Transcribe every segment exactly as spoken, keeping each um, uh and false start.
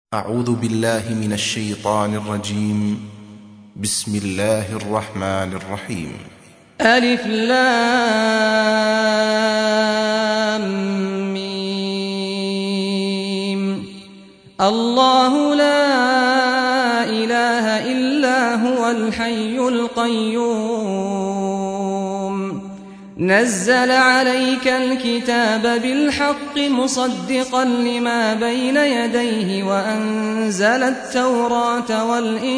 أعوذ بالله من الشيطان الرجيم. بسم الله الرحمن الرحيم. ألف لام ميم. الله لا إله إلا هو الحي القيوم نزل عليك الكتاب بالحق مصدقا لما بين يديه وأنزل التوراة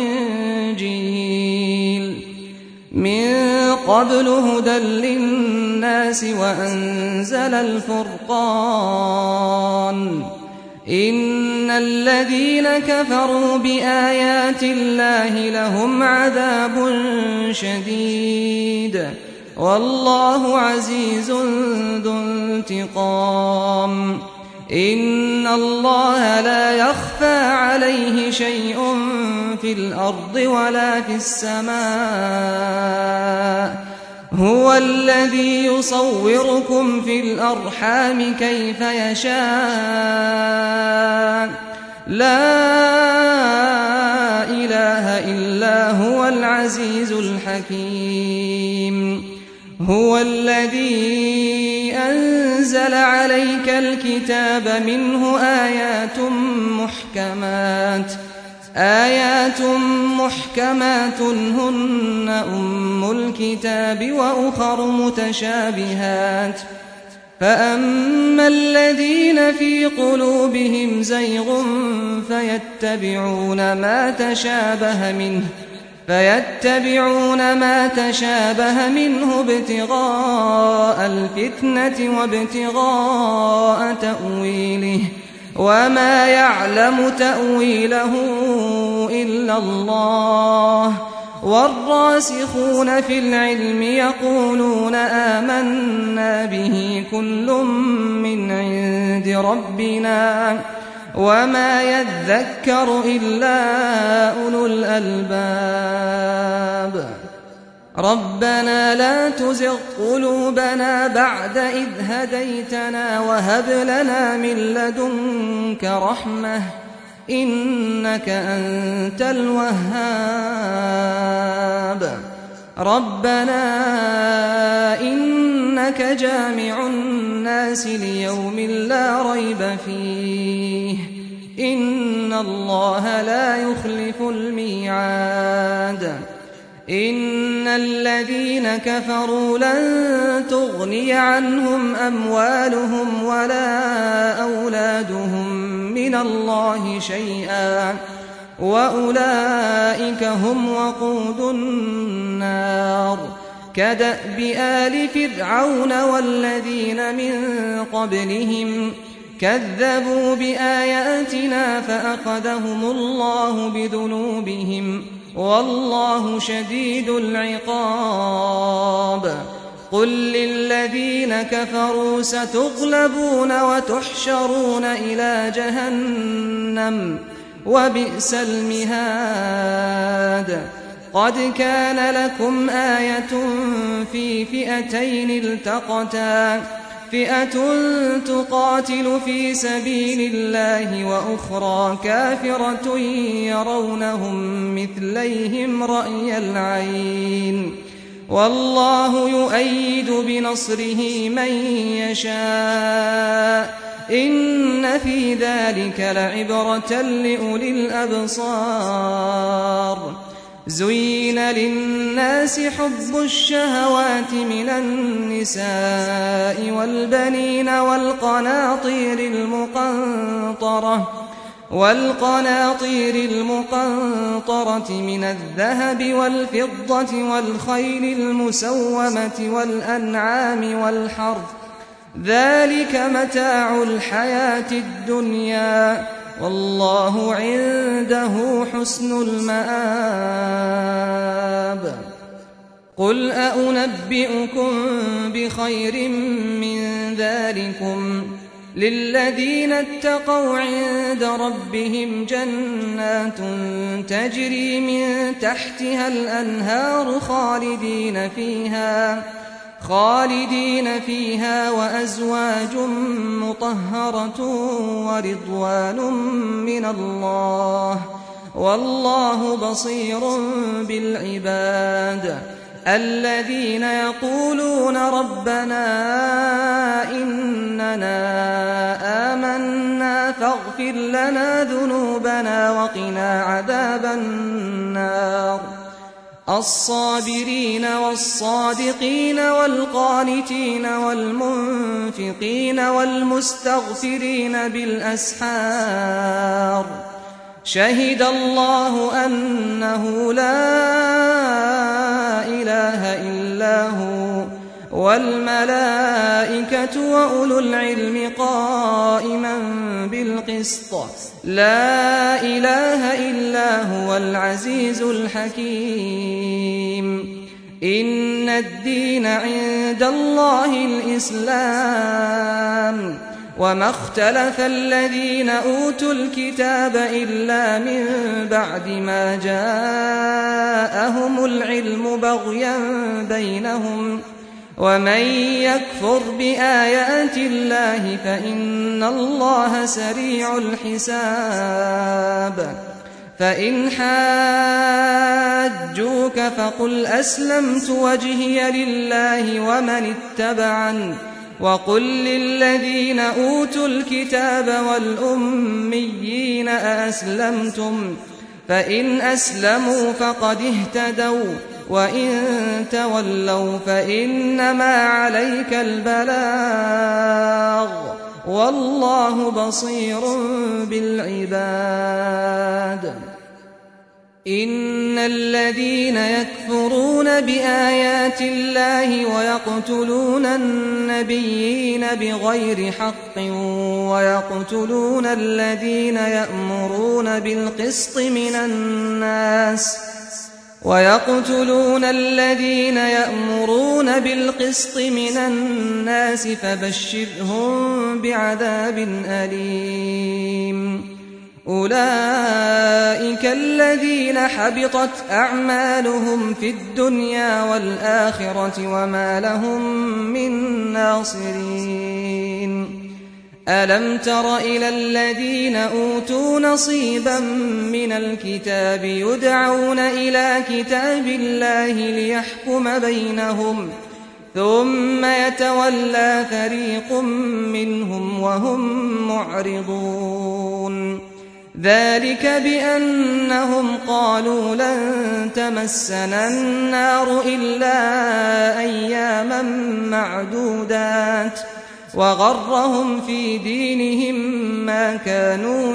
والإنجيل من قبل هدى للناس وأنزل الفرقان إن الذين كفروا بآيات الله لهم عذاب شديد والله عزيز ذو انتقام إن الله لا يخفى عليه شيء في الأرض ولا في السماء هو الذي يصوركم في الأرحام كيف يشاء لا إله إلا هو العزيز الحكيم هو الذي أنزل عليك الكتاب منه آيات محكمات آيات محكمات هن أم الكتاب وأخر متشابهات فأما الذين في قلوبهم زيغ فيتبعون ما تشابه منه فيتبعون ما تشابه منه ابتغاء الفتنة وابتغاء تأويله وما يعلم تأويله إلا الله والراسخون في العلم يقولون آمنا به كل من عند ربنا وما يذكر إلا أولو الألباب ربنا لا تزغ قلوبنا بعد إذ هديتنا وهب لنا من لدنك رحمة إنك أنت الوهاب ربنا إنك جامع الناس ليوم لا ريب فيه إن الله لا يخلف الميعاد إن الذين كفروا لن تغني عنهم أموالهم ولا أولادهم من الله شيئا وأولئك هم وقود النار كدأب آل فرعون والذين من قبلهم كذبوا بآياتنا فأخذهم الله بذنوبهم والله شديد العقاب قل للذين كفروا ستغلبون وتحشرون إلى جهنم وبئس المهاد قد كان لكم آية في فئتين التقتا فئة تقاتل في سبيل الله وأخرى كافرة يرونهم مثليهم رأي العين والله يؤيد بنصره من يشاء إن في ذلك لعبرة لأولي الأبصار زين للناس حب الشهوات من النساء والبنين والقناطير المقنطرة والقناطير المقنطرة من الذهب والفضة والخيل المسومة والأنعام والحرث ذلك متاع الحياة الدنيا والله عنده حسن المآب قل أنبئكم بخير من ذلكم للذين اتقوا عند ربهم جنات تجري من تحتها الأنهار خالدين فيها خالدين فيها وأزواج مطهرة ورضوان من الله والله بصير بالعباد الذين يقولون ربنا إننا آمنا فاغفر لنا ذنوبنا وقنا عذاب النار الصابرين والصادقين والقانتين والمنفقين والمستغفرين بالأسحار شهد الله أنه لا إله إلا هو والملائكة وأولو العلم قائما بالقسط لا إله إلا هو العزيز الحكيم إن الدين عند الله الإسلام وما اختلف الذين أوتوا الكتاب إلا من بعد ما جاءهم العلم بغيا بينهم ومن يكفر بآيات الله فإن الله سريع الحساب فإن حاجوك فقل أسلمت وجهي لله ومن اتبعني وقل للذين أوتوا الكتاب والأميين أأسلمتم فإن أسلموا فقد اهتدوا وإن تولوا فإنما عليك البلاغ والله بصير بالعباد إن الذين يكفرون بآيات الله ويقتلون النبيين بغير حق ويقتلون الذين يأمرون بالقسط من الناس ويقتلون الذين يأمرون بالقسط من الناس فبشرهم بعذاب أليم أولئك الذين حبطت أعمالهم في الدنيا والآخرة وما لهم من ناصرين ألم تر إلى الذين أوتوا نصيبا من الكتاب يدعون إلى كتاب الله ليحكم بينهم ثم يتولى فريق منهم وهم معرضون ذلك بأنهم قالوا لن تمسنا النار إلا أياما معدودات وغرهم في دينهم ما كانوا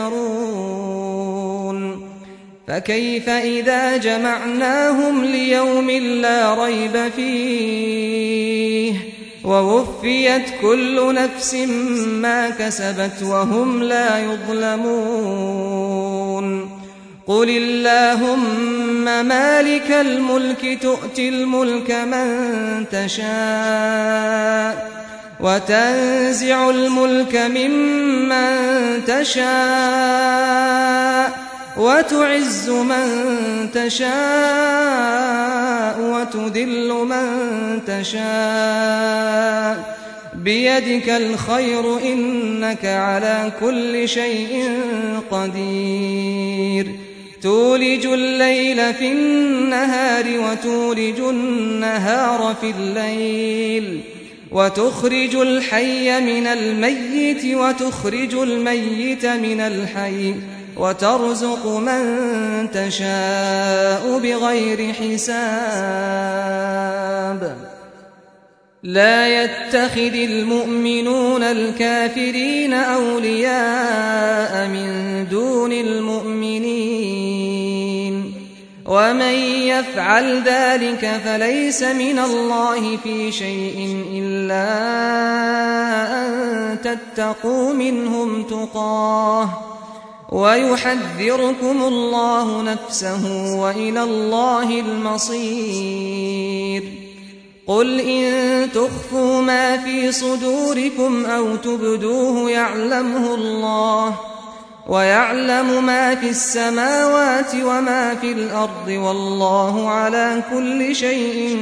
يفترون فكيف إذا جمعناهم ليوم لا ريب فيه ووفيت كل نفس ما كسبت وهم لا يظلمون قل اللهم مالك الملك تؤتي الملك من تشاء وتنزع الملك ممن تشاء وتعز من تشاء وتذل من تشاء بيدك الخير إنك على كل شيء قدير تولج الليل في النهار وتولج النهار في الليل وتخرج الحي من الميت وتخرج الميت من الحي وترزق من تشاء بغير حساب لا يتخذ المؤمنون الكافرين أولياء من دون المؤمنين ومن يفعل ذلك فليس من الله في شيء إلا أن تتقوا منهم تقاه ويحذركم الله نفسه وإلى الله المصير قل إن تخفوا ما في صدوركم أو تبدوه يعلمه الله ويعلم ما في السماوات وما في الأرض والله على كل شيء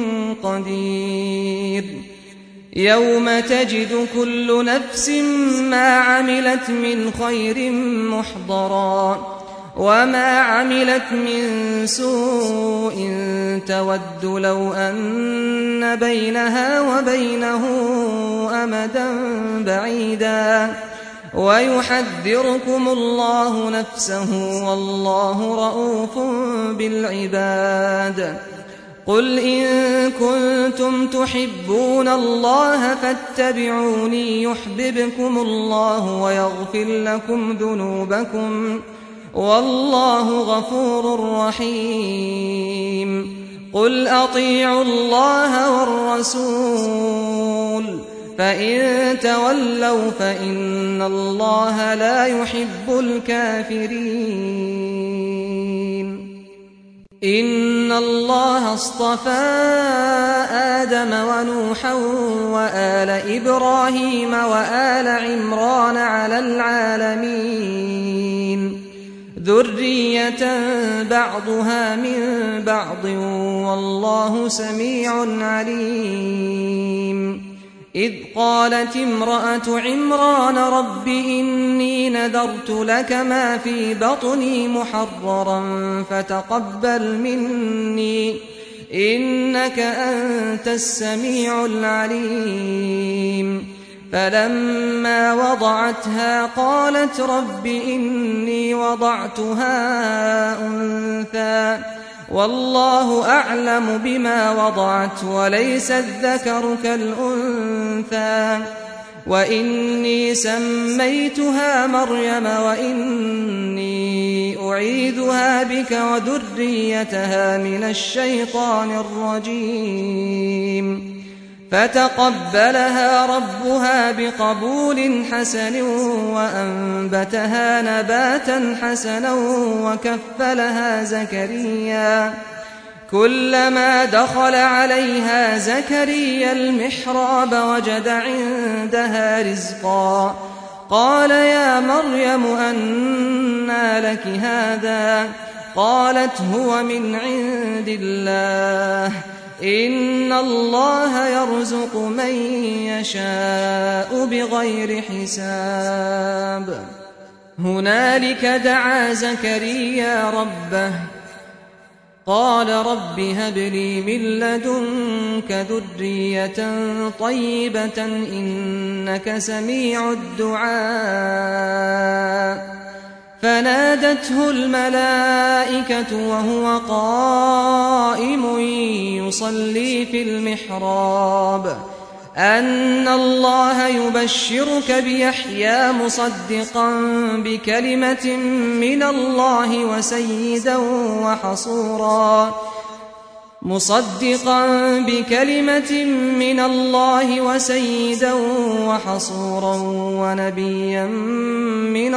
قدير يوم تجد كل نفس ما عملت من خير محضرا وما عملت من سوء تود لو أن بينها وبينه أمدا بعيدا ويحذركم الله نفسه والله رؤوف بالعباد قل إن كنتم تحبون الله فاتبعوني يحببكم الله ويغفر لكم ذنوبكم والله غفور رحيم قل أطيعوا الله والرسول فإن تولوا فإن الله لا يحب الكافرين إن الله اصطفى آدم ونوحا وآل إبراهيم وآل عمران على العالمين ذرية بعضها من بعض والله سميع عليم إذ قالت امرأة عمران رب إني نذرت لك ما في بطني محررا فتقبل مني إنك أنت السميع العليم فلما وضعتها قالت رب إني وضعتها أنثى والله أعلم بما وضعت وليس الذكر كالأنثى وإني سميتها مريم وإني أعيذها بك وذريتها من الشيطان الرجيم فتقبلها ربها بقبول حسن وأنبتها نباتا حسنا وكفلها زكريا كلما دخل عليها زكريا المحراب وجد عندها رزقا قال يا مريم أنى لك هذا قالت هو من عند الله إن الله يرزق من يشاء بغير حساب هنالك دعا زكريا ربه قال رب هب لي من لدنك ذرية طيبة إنك سميع الدعاء فنادته الملائكة وهو قائم يصلي في المحراب أن الله يبشرك بيحيى مصدقا بكلمة من الله وسيدا وحصورا مصدقا بكلمة من الله وسيدا وحصورا ونبيا من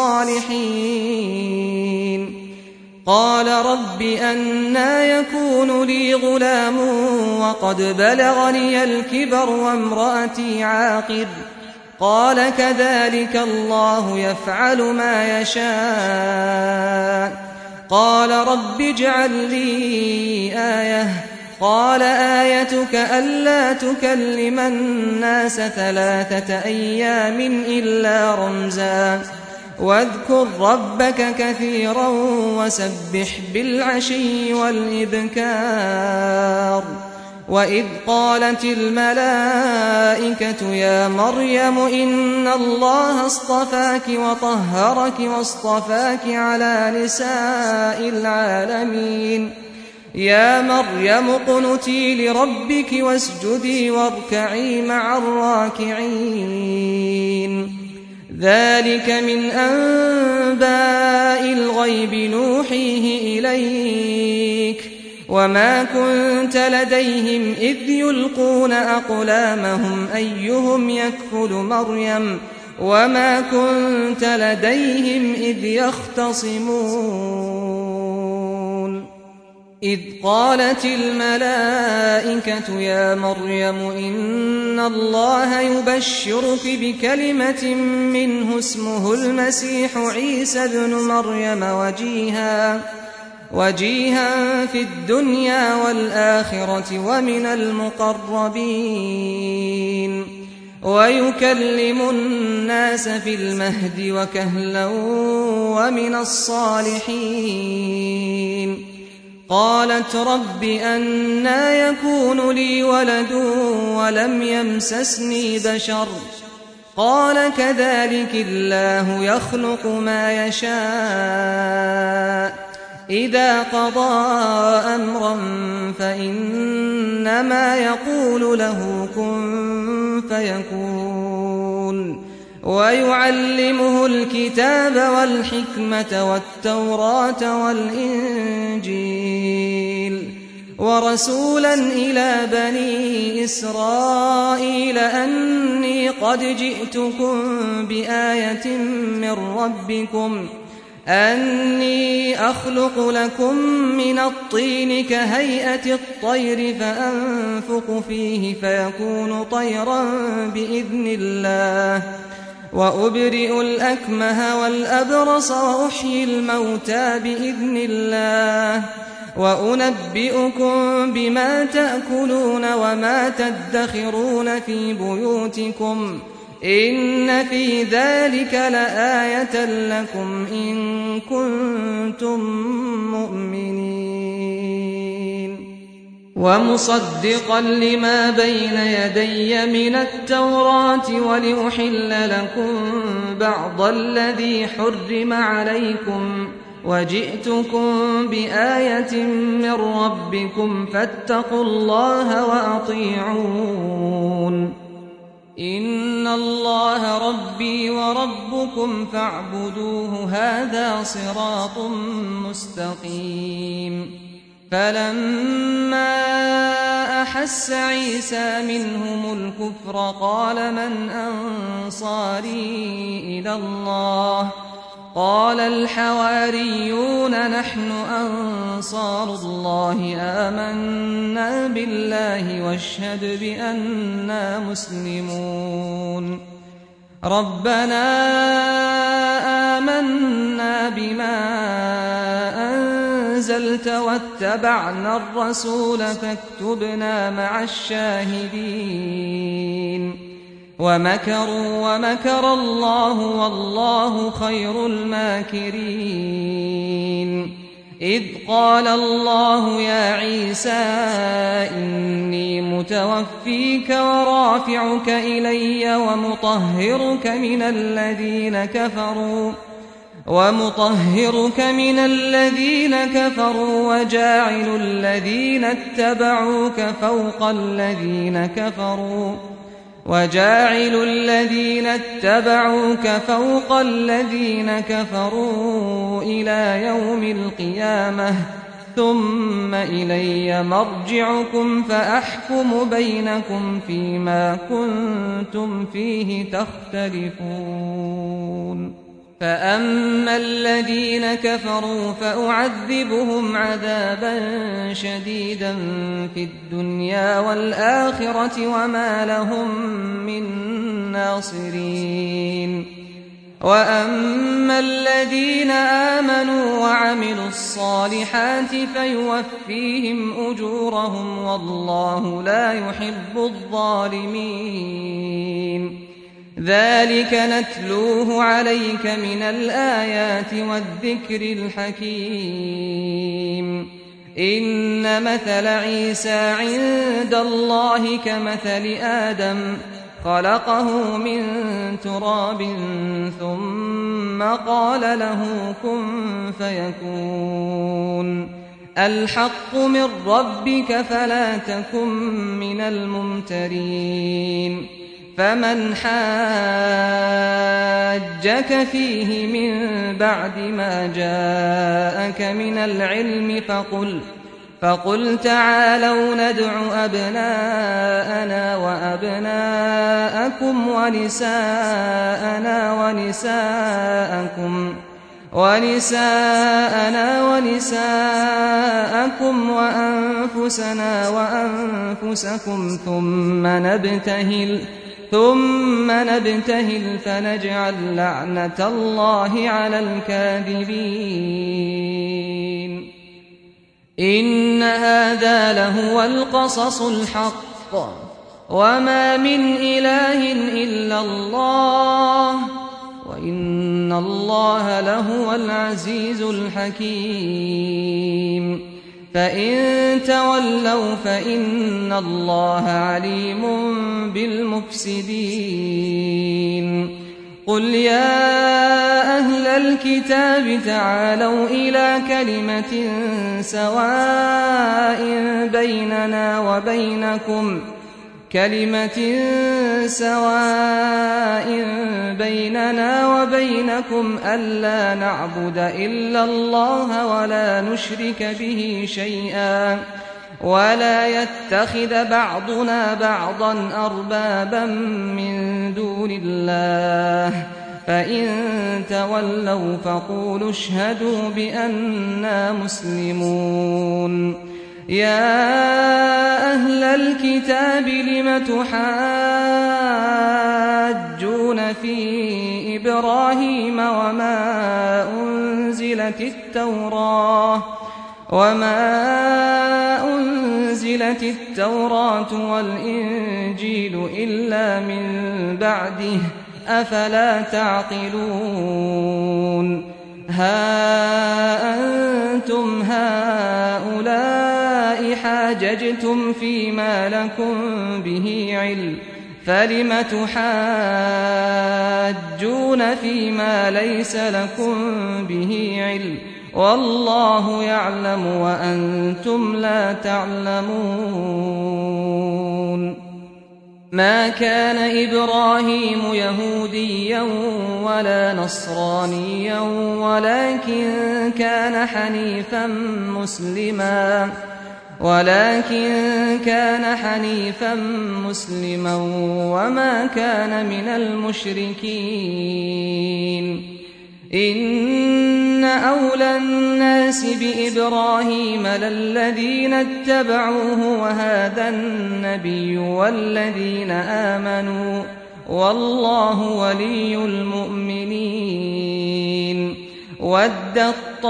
الصالحين قال رب أنى يكون لي غلام وقد بلغني الكبر وامرأتي عاقر قال كذلك الله يفعل ما يشاء قال رب اجعل لي آية قال آيتك ألا تكلم الناس ثلاثة أيام إلا رمزا واذكر ربك كثيرا وسبح بالعشي والإبكار وإذ قالت الملائكة يا مريم إن الله اصطفاك وطهرك واصطفاك على نساء العالمين يا مريم اقنتي لربك واسجدي واركعي مع الراكعين ذلك من أنباء الغيب نوحيه إليك وما كنت لديهم إذ يلقون أقلامهم أيهم يكفل مريم وما كنت لديهم إذ يختصمون إذ قالت الملائكة يا مريم إن الله يبشرك بكلمة منه اسمه المسيح عيسى ابن مريم وجيها وجيها في الدنيا والآخرة ومن المقربين ويكلم الناس في المهد وكهلا ومن الصالحين قالت رب أنى يكون لي ولد ولم يمسسني بشر قال كذلك الله يخلق ما يشاء إذا قضى أمرا فإنما يقول له كن فيكون ويعلمه الكتاب والحكمة والتوراة والإنجيل ورسولا إلى بني إسرائيل أني قد جئتكم بآية من ربكم أني أخلق لكم من الطين كهيئة الطير فأنفخ فيه فيكون طيرا بإذن الله وأبرئ الأكمه والأبرص وأحيي الموتى بإذن الله وأنبئكم بما تأكلون وما تدخرون في بيوتكم إن في ذلك لآية لكم إن كنتم مؤمنين ومصدقا لما بين يدي من التوراة ولأحل لكم بعض الذي حرم عليكم وجئتكم بآية من ربكم فاتقوا الله وأطيعون إن الله ربي وربكم فاعبدوه هذا صراط مستقيم فلما أحس عيسى منهم الكفر قال من أنصاري إلى الله قال الحواريون نحن أنصار الله آمنا بالله واشهد بأننا مسلمون ربنا آمنا بما أنزلت واتبعنا الرسول فاكتبنا مع الشاهدين ومكروا ومكر الله والله خير الماكرين إذ قال الله يا عيسى إني متوفيك ورافعك إلي ومطهرك من الذين كفروا ومطهرك من الذين كفروا وجاعل الذين اتبعوك فوق الذين كفروا وجاعل الذين اتبعوك فوق الذين كفروا إلى يوم القيامة ثم إلي مرجعكم فأحكم بينكم فيما كنتم فيه تختلفون فأما الذين كفروا فأعذبهم عذابا شديدا في الدنيا والآخرة وما لهم من ناصرين وأما الذين آمنوا وعملوا الصالحات فيوفيهم أجورهم والله لا يحب الظالمين ذلك نتلوه عليك من الآيات والذكر الحكيم إن مثل عيسى عند الله كمثل آدم خلقه من تراب ثم قال له كن فيكون الحق من ربك فلا تكن من الممترين فمن حاجك فيه من بعد ما جاءك من العلم فقل فقل تعالوا ندع أبناءنا وأبناءكم ونساءنا ونساءكم ونساءنا ونساءكم وأنفسنا وأنفسكم ثم نبتهل ثم نبتهل فنجعل لعنة الله على الكاذبين إن هذا لهو القصص الحق وما من إله إلا الله وإن الله لهو العزيز الحكيم فإن تولوا فإن الله عليم بالمفسدين قل يا أهل الكتاب تعالوا إلى كلمة سواء بيننا وبينكم كلمة سواء بيننا وبينكم ألا نعبد إلا الله ولا نشرك به شيئا ولا يتخذ بعضنا بعضا أربابا من دون الله فإن تولوا فقولوا اشهدوا بأننا مسلمون يا أهل الكتاب لم تحاجون في إبراهيم وما أنزلت التوراة وما أنزلت التوراة والإنجيل إلا من بعده أفلا تعقلون ها أنتم هؤلاء حاججتم فيما لكم به علم فلم تحاجون فيما ليس لكم به علم والله يعلم وأنتم لا تعلمون ما كان إبراهيم يهوديا ولا نصرانيا ولكن كان حنيفا مسلما ولكن كان حنيفا مسلما وما كان من المشركين إن أولى الناس بإبراهيم للذين اتبعوه وهذا النبي والذين آمنوا والله ولي المؤمنين ودت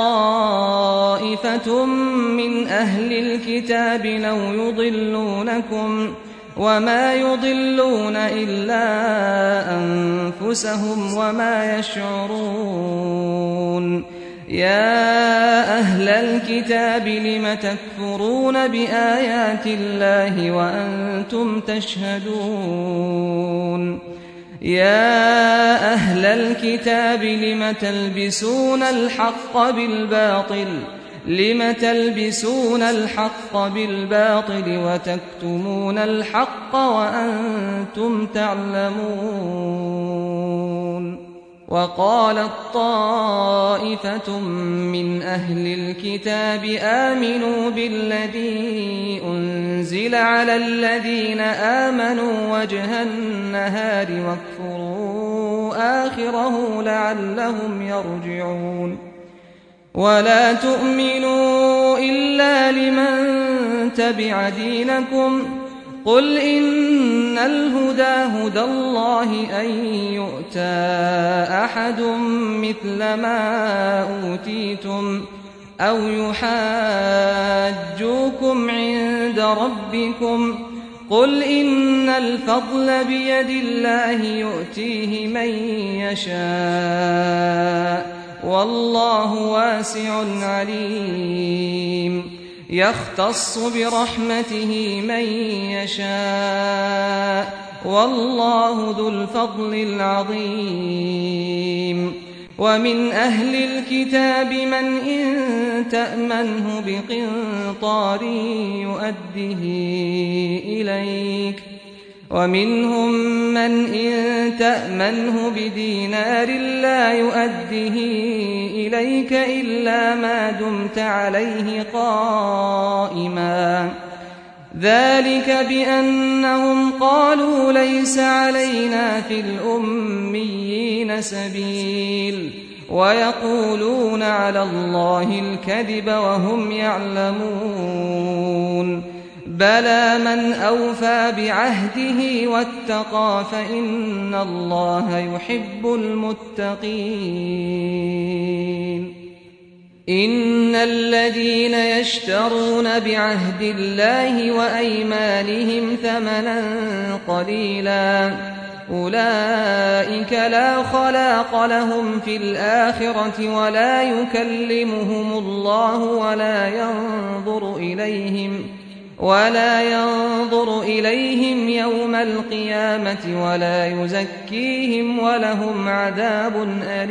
طائفة من أهل الكتاب لو يضلونكم وما يضلون إلا أنفسهم وما يشعرون يا أهل الكتاب لم تكفرون بآيات الله وأنتم تشهدون يا أهل الكتاب لم تلبسون الحق بالباطل لم تلبسون الحق بالباطل وتكتمون الحق وأنتم تعلمون وقالت طائفة من أهل الكتاب آمنوا بالذي أنزل على الذين آمنوا وجه النهار واكفروا آخره لعلهم يرجعون ولا تؤمنوا إلا لمن تبع دينكم قل إن الهدى هدى الله أن يؤتى أحد مثل ما أوتيتم أو يحاجوكم عند ربكم قل إن الفضل بيد الله يؤتيه من يشاء والله واسع عليم يختص برحمته من يشاء والله ذو الفضل العظيم ومن أهل الكتاب من إن تأمنه بقنطار يؤده إليك ومنهم من إن تأمنه بدينار لا يؤده إليك إلا ما دمت عليه قائما ذلك بأنهم قالوا ليس علينا في الأميين سبيل ويقولون على الله الكذب وهم يعلمون بلى من أوفى بعهده واتقى فإن الله يحب المتقين إن الذين يشترون بعهد الله وأيمانهم ثمنا قليلا أولئك لا خلاق لهم في الآخرة ولا يكلمهم الله ولا ينظر إليهم ولا ينظر إليهم يوم القيامة ولا يزكيهم ولهم عذاب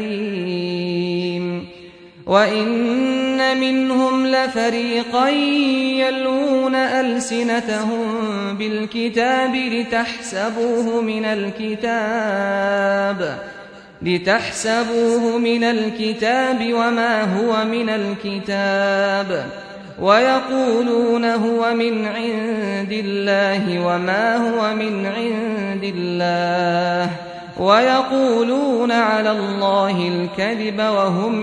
أليم وإن منهم لفريقا يلوون ألسنتهم بالكتاب لتحسبوه من الكتاب لتحسبوه من الكتاب وما هو من الكتاب ويقولون هو من عند الله وما هو من عند الله ويقولون على الله الكذب وهم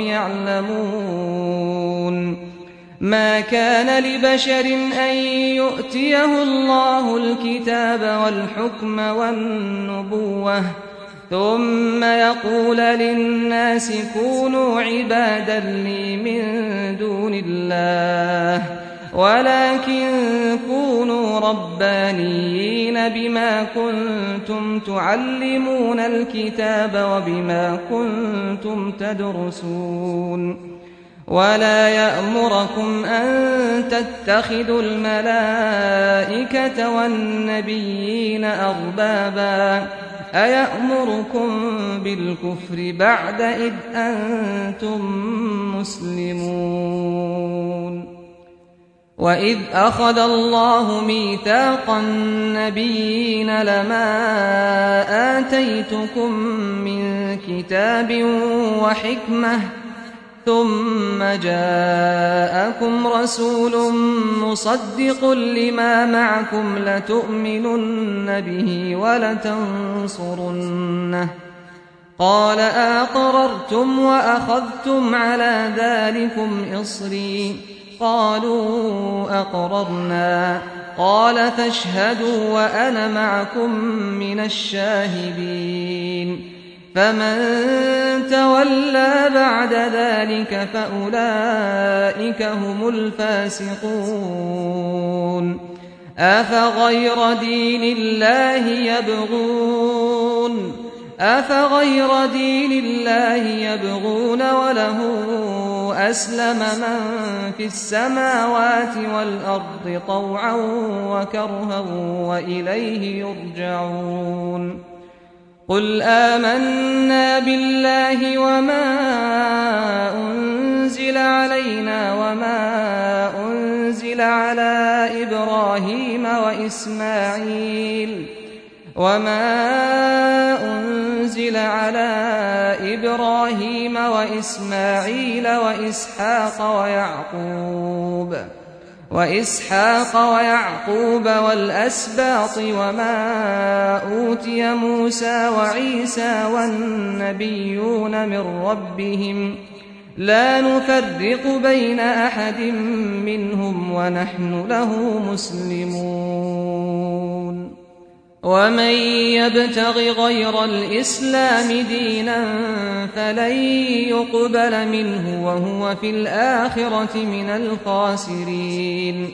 يعلمون ما كان لبشر أن يؤتيه الله الكتاب والحكم والنبوة ثم يقول للناس كونوا عبادا لي من دون الله ولكن كونوا ربانيين بما كنتم تعلمون الكتاب وبما كنتم تدرسون ولا يأمركم أن تتخذوا الملائكة والنبيين أربابا أيأمركم بالكفر بعد إذ أنتم مسلمون وإذ أخذ الله ميثاق النبيين لما آتيتكم من كتاب وحكمة ثم جاءكم رسول مصدق لما معكم لتؤمنن به ولتنصرنه قال أقررتم وأخذتم على ذلكم إصري قالوا أقررنا قال فاشهدوا وأنا معكم من الشاهدين فمن تولى بعد ذلك فأولئك هم الفاسقون أفغير دين الله يبغون أفغير دين الله يبغون وله أسلم من في السماوات والأرض طوعا وكرها وإليه يرجعون قل آمنا بالله وما أنزل علينا وما أنزل على إبراهيم وإسماعيل وما أنزل على إبراهيم وإسماعيل وإسحاق ويعقوب وإسحاق ويعقوب والأسباط وما أوتي موسى وعيسى والنبيون من ربهم لا نفرق بين أحد منهم ونحن له مسلمون ومن يبتغ غير الإسلام دينا فلن يقبل منه وهو في الآخرة من الخاسرين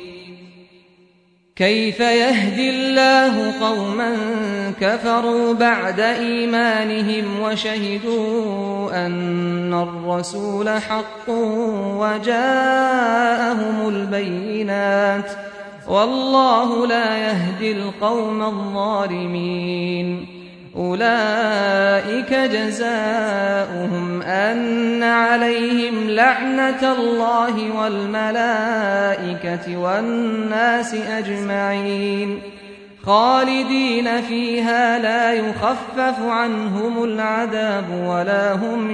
كيف يهدي الله قوما كفروا بعد إيمانهم وشهدوا أن الرسول حق وجاءهم البينات والله لا يهدي القوم الظالمين أولئك جزاؤهم أن عليهم لعنة الله والملائكة والناس أجمعين خالدين فيها لا يخفف عنهم العذاب ولا هم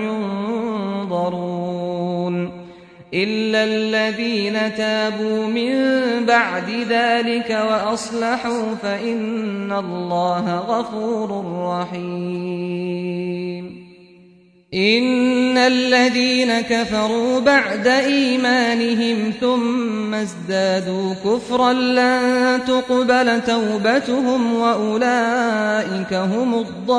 ينظرون إلا الذين تابوا من بعد ذلك وأصلحوا فإن الله غفور رحيم إن الذين كفروا بعد إيمانهم ثم ازدادوا كفرا لن تقبل توبتهم وأولئك هم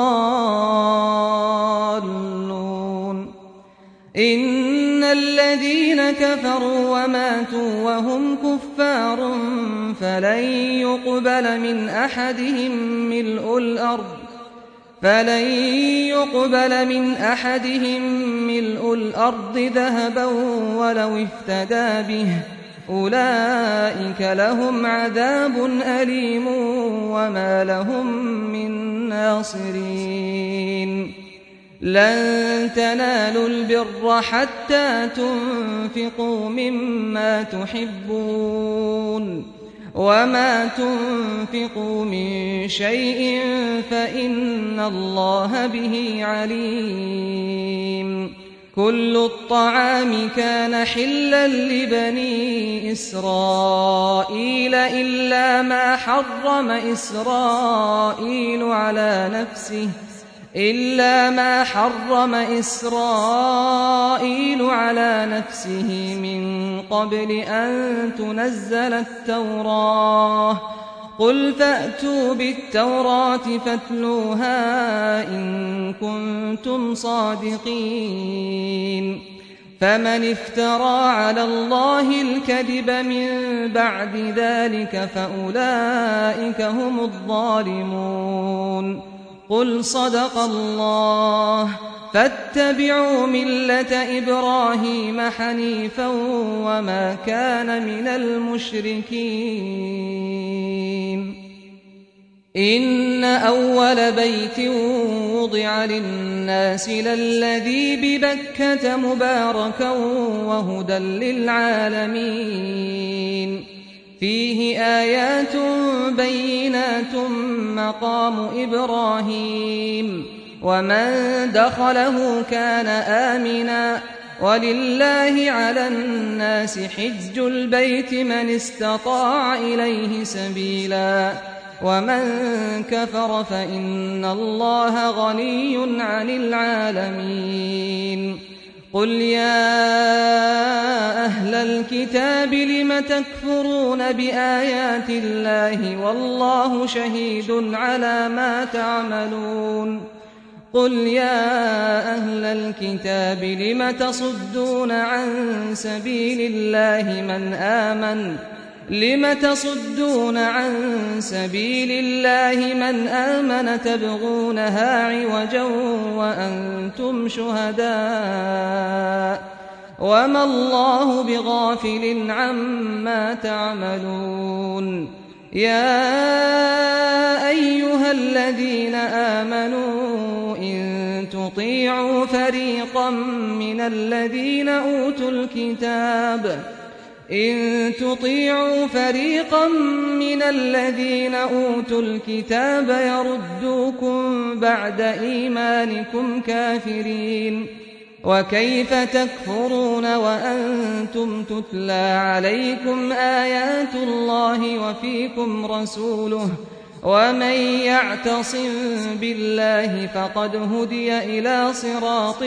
الضالون إن الذين كفروا وماتوا وهم كفار فلن يقبل من أحدهم ملء الأرض فلن يقبل من أحدهم ملء الأرض ذهبا ولو افتدى به أولئك لهم عذاب أليم وما لهم من ناصرين لن تنالوا البر حتى تنفقوا مما تحبون وما تنفقوا من شيء فإن الله به عليم كل الطعام كان حلا لبني إسرائيل إلا ما حرم إسرائيل على نفسه إلا ما حرم إسرائيل على نفسه من قبل أن تنزل التوراة قل فأتوا بالتوراة فاتلوها إن كنتم صادقين فمن افترى على الله الكذب من بعد ذلك فأولئك هم الظالمون قل صدق الله فاتبعوا ملة إبراهيم حنيفا وما كان من المشركين إن أول بيت وضع للناس للذي ببكة مباركا وهدى للعالمين فيه آيات بينات مقام إبراهيم ومن دخله كان آمنا ولله على الناس حج البيت من استطاع إليه سبيلا ومن كفر فإن الله غني عن العالمين قل يا أهل الكتاب لم تكفرون بآيات الله والله شهيد على ما تعملون قل يا أهل الكتاب لم تصدون عن سبيل الله من آمن لم تصدون عن سبيل الله من آمن تبغونها عوجا وأنتم شهداء وما الله بغافل عما تعملون يا أيها الذين آمنوا إن تطيعوا فريقا من الذين أوتوا الكتاب إن تطيعوا فريقا من الذين أوتوا الكتاب يردوكم بعد إيمانكم كافرين وكيف تكفرون وأنتم تتلى عليكم آيات الله وفيكم رسوله ومن يعتصم بالله فقد هدي إلى صراط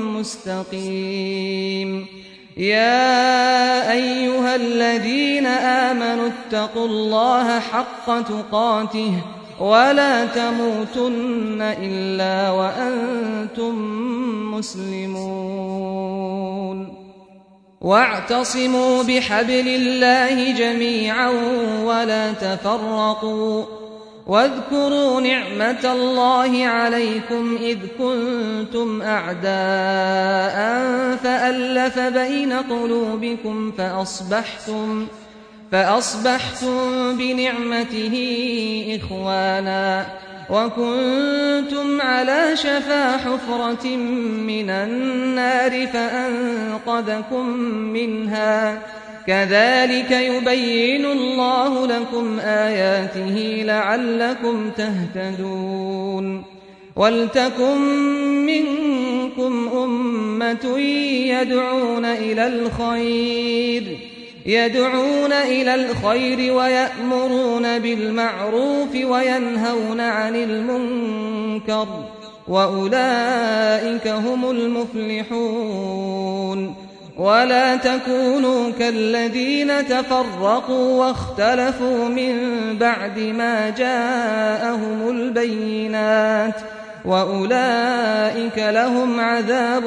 مستقيم يا أيها الذين آمنوا اتقوا الله حق تقاته ولا تموتن إلا وأنتم مسلمون واعتصموا بحبل الله جميعا ولا تفرقوا واذكروا نعمة الله عليكم إذ كنتم أعداء فألف بين قلوبكم فأصبحتم فأصبحتم بنعمته إخوانا وكنتم على شفا حفرة من النار فأنقذكم منها كذلك يبين الله لكم آياته لعلكم تهتدون ولتكن منكم أمة يدعون إلى الخير يدعون إلى الخير ويأمرون بالمعروف وينهون عن المنكر وأولئك هم المفلحون ولا تكونوا كالذين تفرقوا واختلفوا من بعد ما جاءهم البينات وأولئك لهم عذاب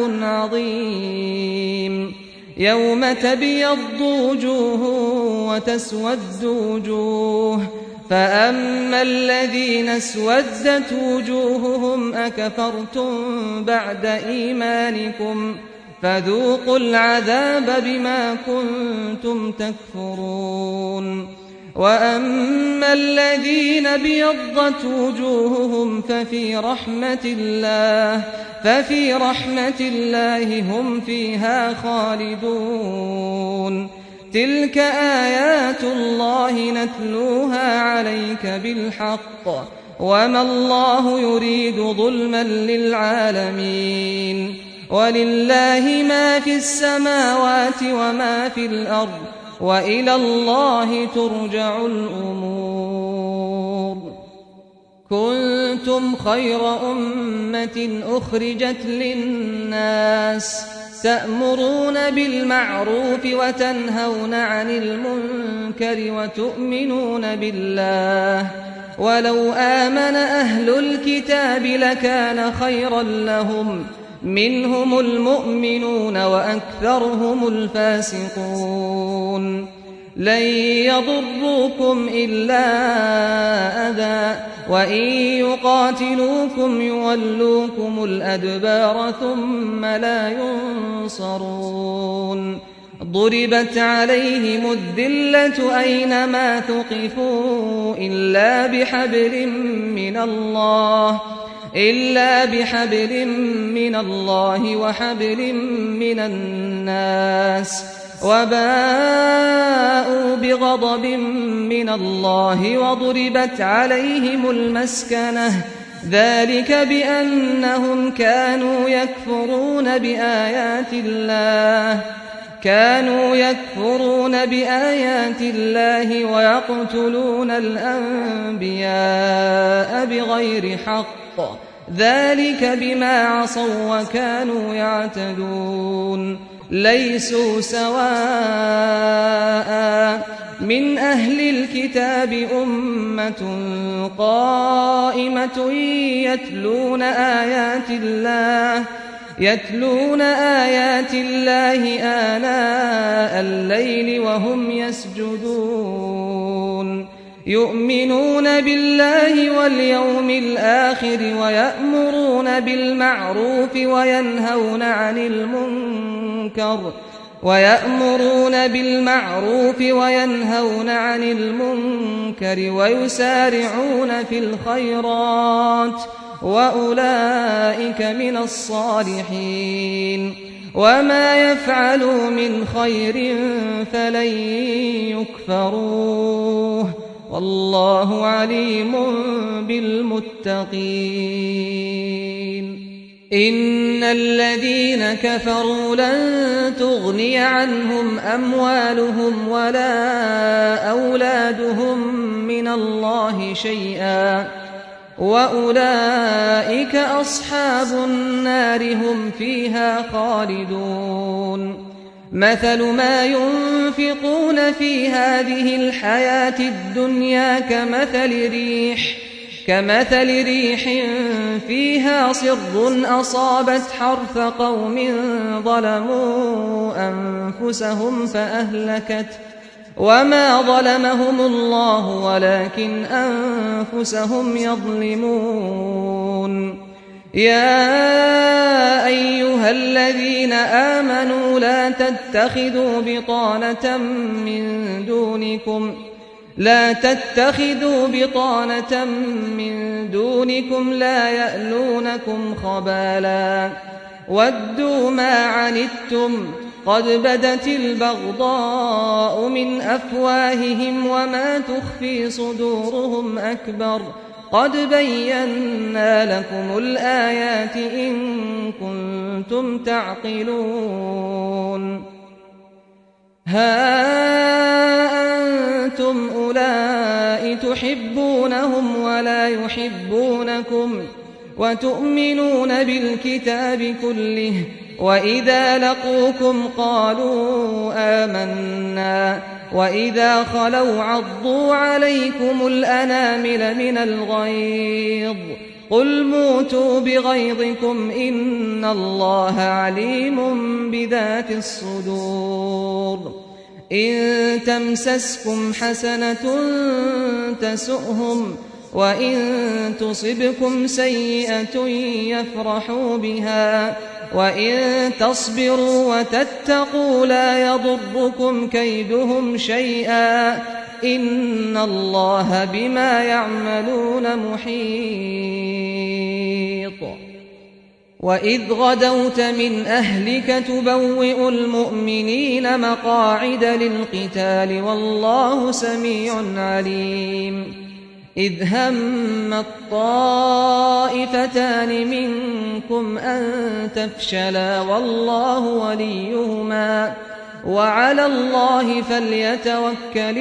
عظيم يوم تبيض وجوه وتسود وجوه فأما الذين اسودت وجوههم أكفرتم بعد إيمانكم فذوقوا العذاب بما كنتم تكفرون وأما الذين ابيضت وجوههم ففي رحمة الله ففي رحمة الله هم فيها خالدون تلك آيات الله نتلوها عليك بالحق وما الله يريد ظلما للعالمين ولله ما في السماوات وما في الأرض وإلى الله ترجع الأمور كنتم خير أمة أخرجت للناس تأمرون بالمعروف وتنهون عن المنكر وتؤمنون بالله ولو آمن أهل الكتاب لكان خيرا لهم منهم المؤمنون وأكثرهم الفاسقون لن يضروكم إلا أذى وإن يقاتلوكم يولوكم الأدبار ثم لا ينصرون ضربت عليهم الذلة أينما ثقفوا إلا بحبل من الله إلا بحبل من الله وحبل من الناس وباءوا بغضب من الله وضربت عليهم المسكنة ذلك بأنهم كانوا يكفرون بآيات الله كانوا يكفرون بآيات الله ويقتلون الأنبياء بغير حق ذلك بما عصوا وكانوا يعتدون ليسوا سواء من أهل الكتاب أمة قائمة يتلون آيات الله يتلون آيات الله آناء الليل وهم يسجدون يؤمنون بالله واليوم الآخر ويأمرون بالمعروف وينهون عن المنكر ويأمرون بالمعروف وينهون عن المنكر ويسارعون في الخيرات وأولئك من الصالحين وما يفعلوا من خير فلن يكفروه والله عليم بالمتقين إن الذين كفروا لن تغني عنهم أموالهم ولا أولادهم من الله شيئا وأولئك أصحاب النار هم فيها خالدون مثل ما ينفقون في هذه الحياة الدنيا كمثل ريح كمثل ريح فيها صر أصابت حرث قوم ظلموا أنفسهم فأهلكت وما ظلمهم الله ولكن أنفسهم يظلمون يا أيها الذين آمنوا لا تتخذوا بطانة من دونكم لا تتخذوا بطانة من دونكم لا يألونكم خبالا ودوا ما عنتم قد بدت البغضاء من أفواههم وما تخفي صدورهم أكبر قد بينا لكم الآيات إن كنتم تعقلون ها أنتم أولئك تحبونهم ولا يحبونكم وتؤمنون بالكتاب كله، وإذا لقوكم قالوا آمنا، وإذا خلوا عضوا عليكم الأنامل من الغيظ، قل موتوا بغيظكم إن الله عليم بذات الصدور. إن تمسسكم حسنة تسؤهم، وإن تصبكم سيئة يفرحوا بها، وإن تصبروا وتتقوا لا يضركم كيدهم شيئا، إن الله بما يعملون محيط. وإذ غدوت من أهلك تبوئ المؤمنين مقاعد للقتال والله سميع عليم. إذ هم الطائفتان منكم أن تفشلا والله وليهما، وعلى الله فليتوكل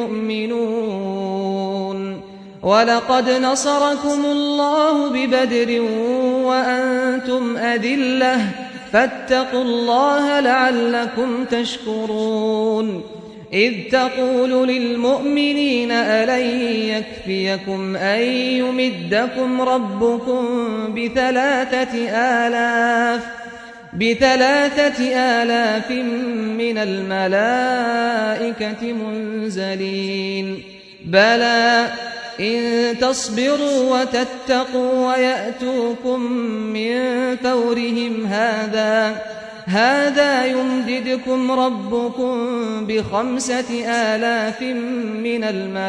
المؤمنون. ولقد نصركم الله ببدر وأنتم أذلة، فاتقوا الله لعلكم تشكرون. إذ تقول للمؤمنين ألن يكفيكم أن يمدكم ربكم بثلاثة آلاف بثلاثة آلاف من الملائكة منزلين، بلى إن تصبروا وتتقوا ويأتوكم من فورهم هذا هذا يمددكم ربكم بخمسة آلاف من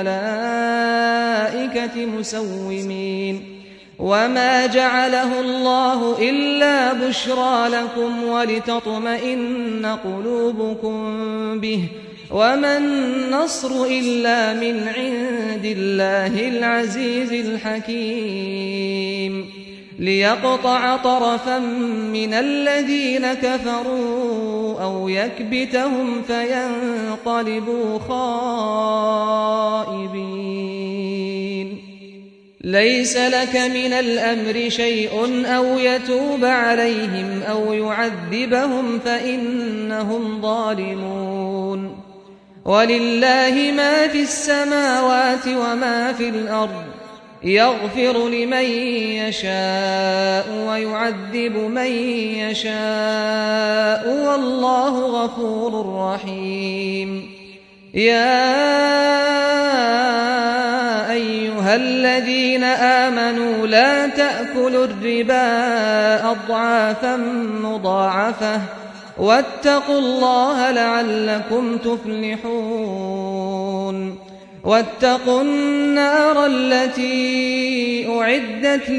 الملائكة مسومين. وما جعله الله إلا بشرى لكم ولتطمئن قلوبكم به، وما النصر إلا من عند الله العزيز الحكيم. ليقطع طرفا من الذين كفروا أو يكبتهم فينقلبوا خائبين. ليس لك من الأمر شيء أو يتوب عليهم أو يعذبهم فإنهم ظالمون. ولله ما في السماوات وما في الأرض، يغفر لمن يشاء ويعذب من يشاء، والله غفور رحيم. يا أيها الذين آمنوا لا تأكلوا الربا أضعافا مضاعفة، واتقوا الله لعلكم تفلحون. واتقوا النار التي أعدت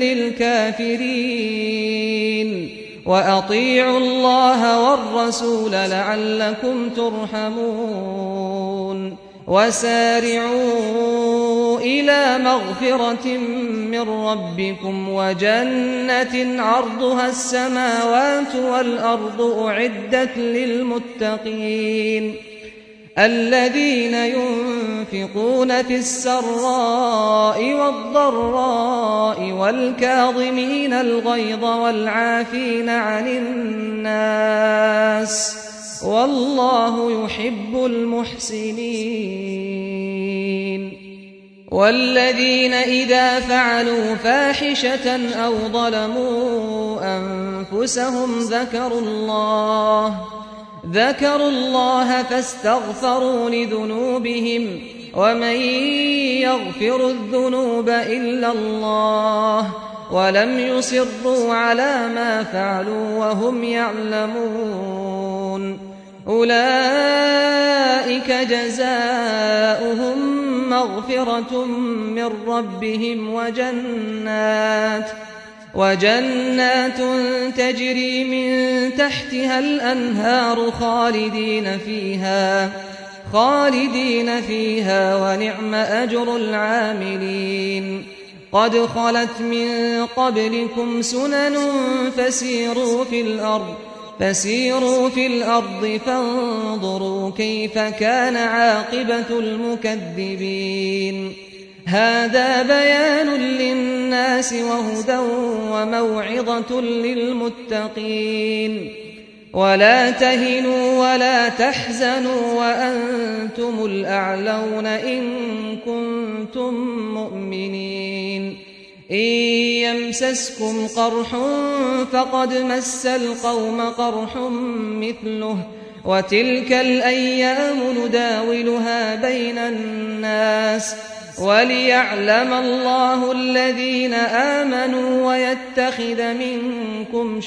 للكافرين، وأطيعوا الله والرسول لعلكم ترحمون. وسارعوا إلى مغفرة من ربكم وجنة عرضها السماوات والأرض أعدت للمتقين، الذين ينفقون في السراء والضراء والكاظمين الغيظ والعافين عن الناس، والله يحب المحسنين. والذين إذا فعلوا فاحشة أو ظلموا أنفسهم ذكروا الله ذكروا الله فاستغفروا لذنوبهم، ومن يغفر الذنوب إلا الله، ولم يصروا على ما فعلوا وهم يعلمون. أولئك جزاؤهم مغفرة من ربهم وجنات وجنات تجري من تحتها الأنهار خالدين فيها خالدين فيها ونعم أجر العاملين. قد خلت من قبلكم سنن فسيروا في الأرض فسيروا في الأرض فانظروا كيف كان عاقبة المكذبين. هذا بيان للناس وهدى وموعظة للمتقين ولا تهنوا ولا تحزنوا وأنتم الأعلون إن كنتم مؤمنين إن يمسسكم قرح فقد مس القوم قرح مثله وتلك الأيام نداولها بين الناس وليعلم الله الذين آمنوا ويتخذ منكم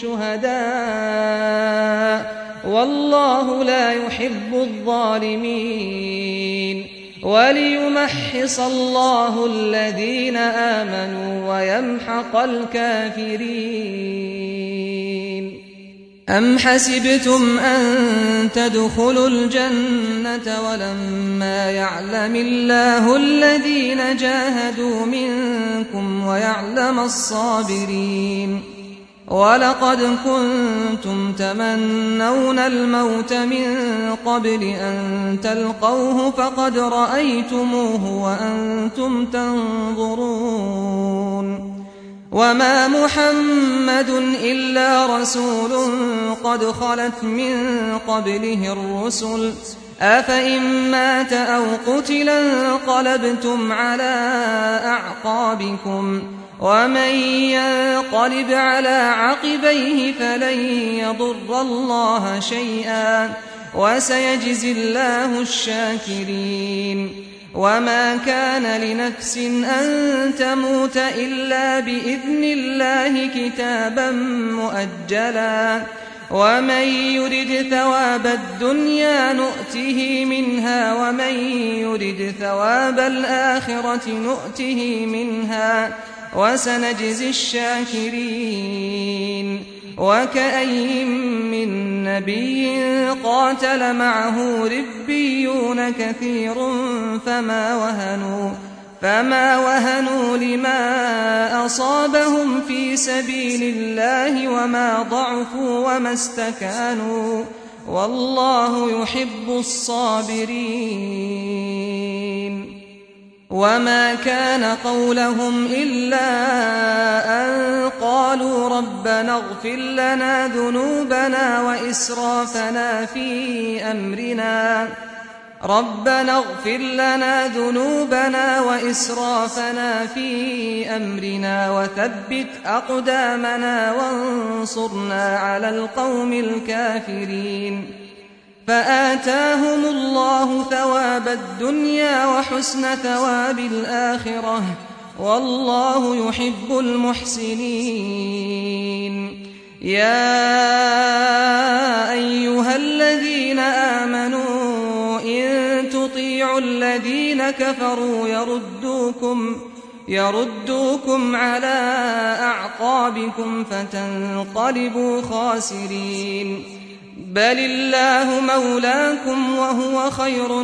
شهداء والله لا يحب الظالمين وليمحص الله الذين آمنوا ويمحق الكافرين أم حسبتم أن تدخلوا الجنة ولما يعلم الله الذين جاهدوا منكم ويعلم الصابرين ولقد كنتم تمنون الموت من قبل أن تلقوه فقد رأيتموه وأنتم تنظرون وما محمد إلا رسول قد خلت من قبله الرسل أفإن مات أو قتلا انقلبتم على أعقابكم ومن ينقلب على عقبيه فلن يضر الله شيئا وسيجزي الله الشاكرين وما كان لنفس أن تموت إلا بإذن الله كتابا مؤجلا ومن يرد ثواب الدنيا نؤته منها ومن يرد ثواب الآخرة نؤته منها وسنجزي الشاكرين وكأين من نبي قاتل معه ربيون كثير فما وهنوا فما وهنوا لما أصابهم في سبيل الله وما ضعفوا وما استكانوا والله يحب الصابرين وما كان قولهم إلا أن قالوا ربنا اغفر لنا ذنوبنا وإسرافنا في أمرنا ربنا اغفر لنا ذنوبنا وإسرافنا في أمرنا وثبت أقدامنا وانصرنا على القوم الكافرين فآتاهم الله ثواب الدنيا وحسن ثواب الآخرة والله يحب المحسنين يا أيها الذين آمنوا إن تطيعوا الذين كفروا يردوكم يردوكم على أعقابكم فتنقلبوا خاسرين بل الله مولاكم وهو خير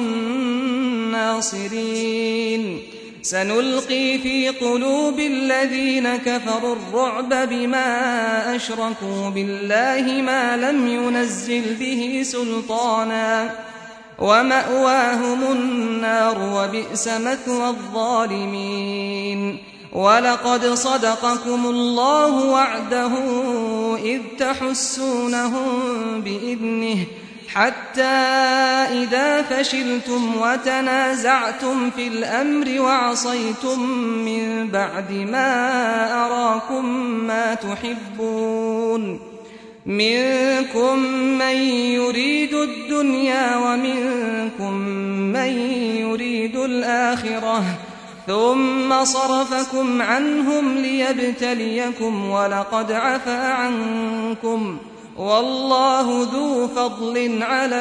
الناصرين سنلقي في قلوب الذين كفروا الرعب بما أشركوا بالله ما لم ينزل به سلطانا ومأواهم النار وبئس مثوى الظالمين ولقد صدقكم الله وعده إذ تحسونهم بإذنه حتى إذا فشلتم وتنازعتم في الأمر وعصيتم من بعد ما أراكم ما تحبون منكم من يريد الدنيا ومنكم من يريد الآخرة ثم صرفكم عنهم ليبتليكم ولقد عفا عنكم والله ذو فضل على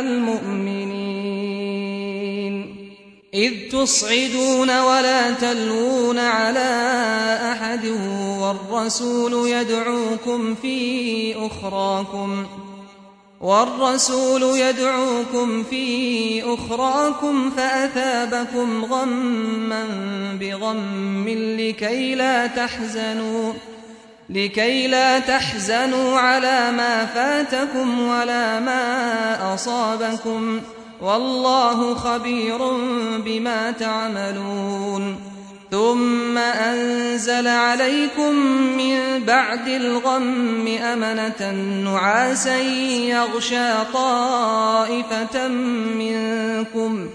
المؤمنين إذ تصعدون ولا تلوون على أحد والرسول يدعوكم في أخراكم والرسول يدعوكم في أخراكم فأثابكم غما بغم لكي لا تحزنوا لكي لا تحزنوا على ما فاتكم ولا ما أصابكم والله خبير بما تعملون ثم أنزل عليكم من بعد الغم أمنة نعاسا يغشى طائفة منكم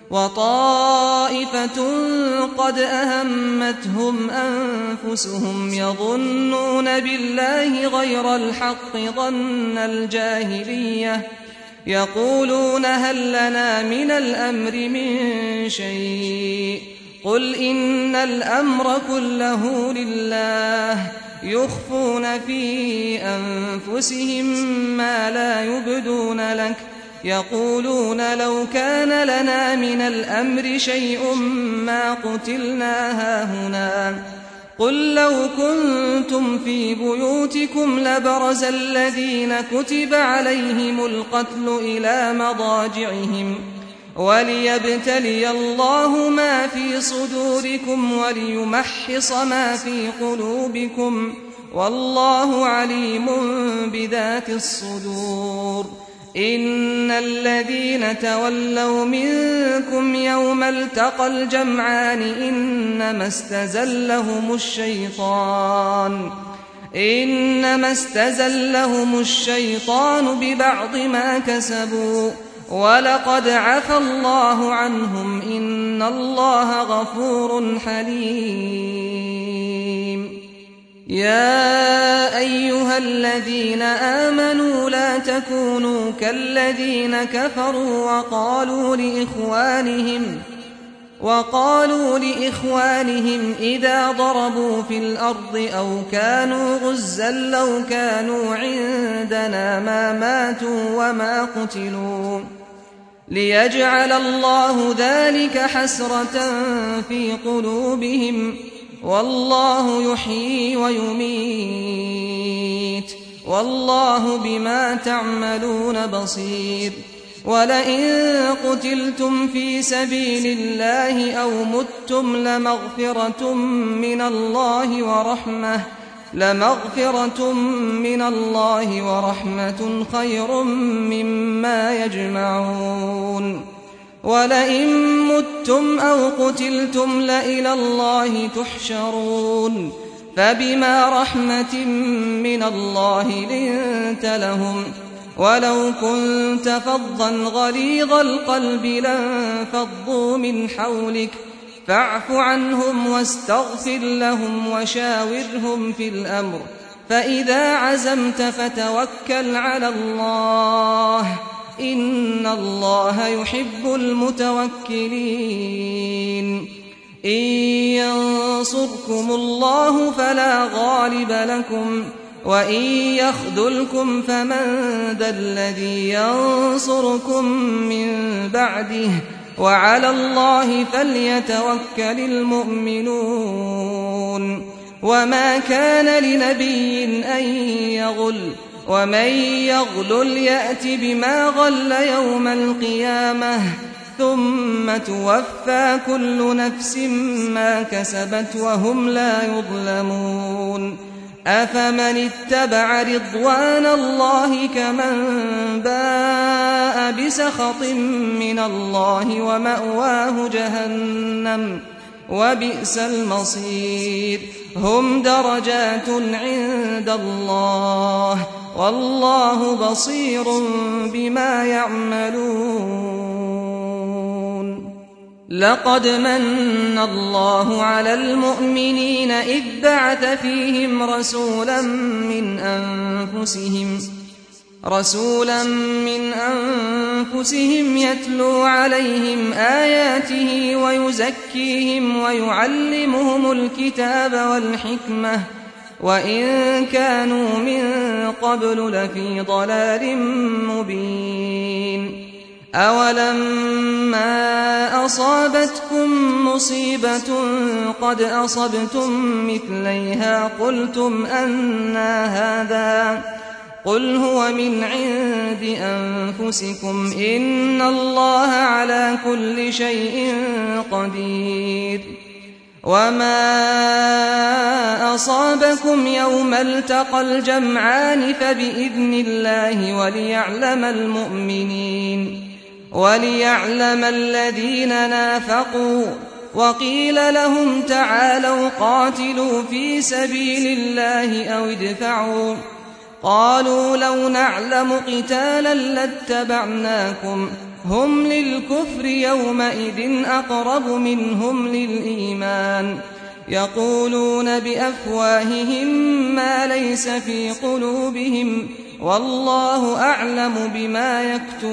وطائفة قد أهمتهم أنفسهم يظنون بالله غير الحق ظن الجاهلية يقولون هل لنا من الأمر من شيء قل إن الأمر كله لله يخفون في أنفسهم ما لا يبدون لك يقولون لو كان لنا من الأمر شيء ما قتلنا هاهنا قل لو كنتم في بيوتكم لبرز الذين كتب عليهم القتل إلى مضاجعهم وليبتلي الله ما في صدوركم وليمحص ما في قلوبكم والله عليم بذات الصدور إن الذين تولوا منكم يوم التقى الجمعان إنما استزلهم الشيطان إنما استزلهم الشيطان ببعض ما كسبوا ولقد عفى الله عنهم إن الله غفور حليم يا أيها الذين آمنوا لا تكونوا كالذين كفروا وقالوا لإخوانهم وقالوا لإخوانهم إذا ضربوا في الأرض أو كانوا غزا لو كانوا عندنا ما ماتوا وما قتلوا ليجعل الله ذلك حسرة في قلوبهم والله يحيي ويميت والله بما تعملون بصير ولئن قتلتم في سبيل الله أو متم لمغفرة من الله ورحمة لمغفرة من الله ورحمة خير مما يجمعون ولئن متم أو قتلتم لإلى الله تحشرون فبما رحمة من الله لنت لهم ولو كنت فظا غليظ القلب لانفضوا من حولك فاعف عنهم واستغفر لهم وشاورهم في الأمر فإذا عزمت فتوكل على الله إن الله يحب المتوكلين إن ينصركم الله فلا غالب لكم وإن يخذلكم فمن ذا الذي ينصركم من بعده وعلى الله فليتوكل المؤمنون وما كان لنبي أن يغل ومن يغلل يأت بما غل يوم القيامة ثم توفى كل نفس ما كسبت وهم لا يظلمون أفمن اتبع رضوان الله كمن باء بسخط من الله ومأواه جهنم وبئس المصير هم درجات عند الله والله بصير بما يعملون لقد من الله على المؤمنين إذ بعث فيهم رسولا من أنفسهم رسولا من أنفسهم يتلو عليهم آياته ويزكيهم ويعلمهم الكتاب والحكمة وإن كانوا من قبل لفي ضلال مبين أولما أصابتكم مصيبة قد أصبتم مثليها قلتم أنى هذا قل هو من عند أنفسكم إن الله على كل شيء قدير وما أصابكم يوم التقى الجمعان فبإذن الله وليعلم المؤمنين وليعلم الذين نافقوا وقيل لهم تعالوا قاتلوا في سبيل الله أو ادفعوا قالوا لو نعلم قتالا لاتبعناكم هم للكفر يومئذ أقرب منهم للإيمان يقولون بأفواههم ما ليس في قلوبهم والله أعلم بما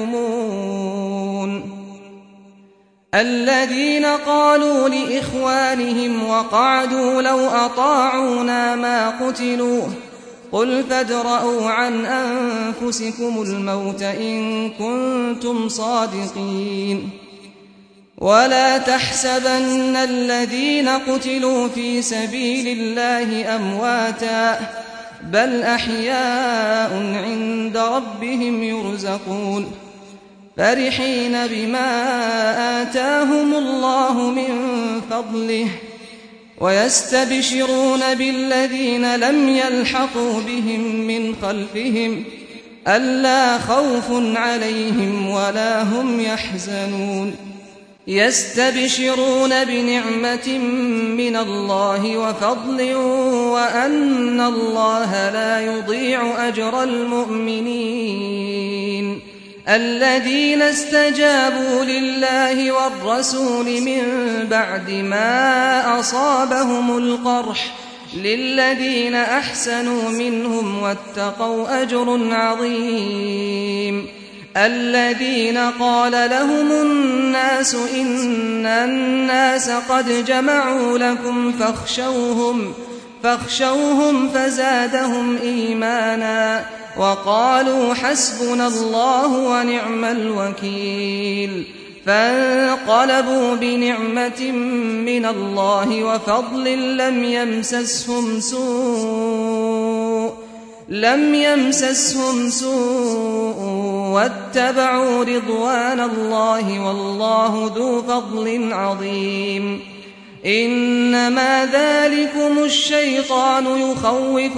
يكتمون الذين قالوا لإخوانهم وقعدوا لو أطاعونا ما قتلوا قل فادرءوا عن أنفسكم الموت إن كنتم صادقين ولا تحسبن الذين قتلوا في سبيل الله أمواتا بل أحياء عند ربهم يرزقون فرحين بما آتاهم الله من فضله ويستبشرون بالذين لم يلحقوا بهم من خلفهم ألا خوف عليهم ولا هم يحزنون يستبشرون بنعمة من الله وفضل وأن الله لا يضيع أجر المؤمنين الذين استجابوا لله والرسول من بعد ما أصابهم القرح للذين أحسنوا منهم واتقوا أجر عظيم الذين قال لهم الناس إن الناس قد جمعوا لكم فاخشوهم فاخشوهم فزادهم إيمانا وقالوا حسبنا الله ونعم الوكيل فانقلبوا بنعمة من الله وفضل لم يمسسهم سوء لم يمسسهم سوء واتبعوا رضوان الله والله ذو فضل عظيم إنما ذلكم الشيطان يخوف